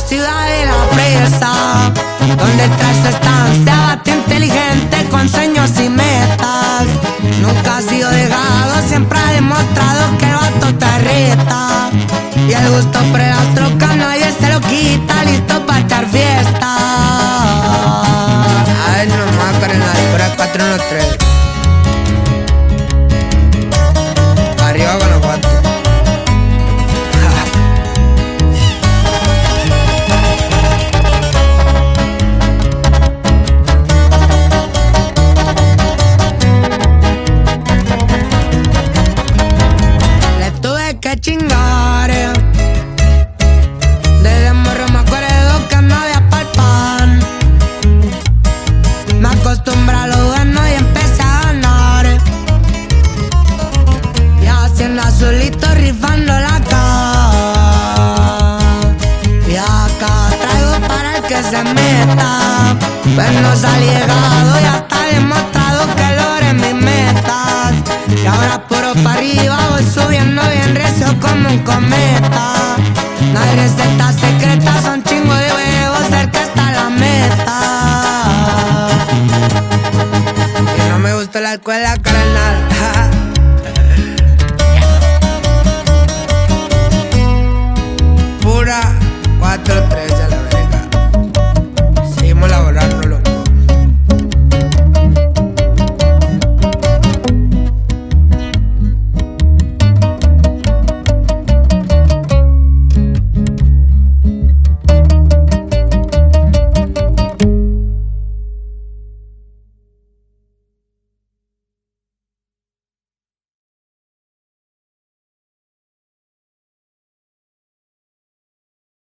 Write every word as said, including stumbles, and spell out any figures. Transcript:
ciudad de la fresa, donde tras su estancia bate inteligente con sueños y metas. Nunca ha sido dejado, siempre ha demostrado que el vato te reta. Y el gusto por las trocas nadie se lo quita, listo para echar fiesta. A ver nomás, carnal, por el cuatro uno tres. Arriba con los guantes. Que chingar. Desde morro me acuerdo que no había pa'l pan. Me acostumbré a lo bueno y empecé a ganar. Y haciendo azulito rifando la cara. Y acá traigo para el que se meta. Pues nos ha llegado y hasta demostrado que logré mis metas. Y ahora puro pa' arriba voy subiendo bien recio como un cometa.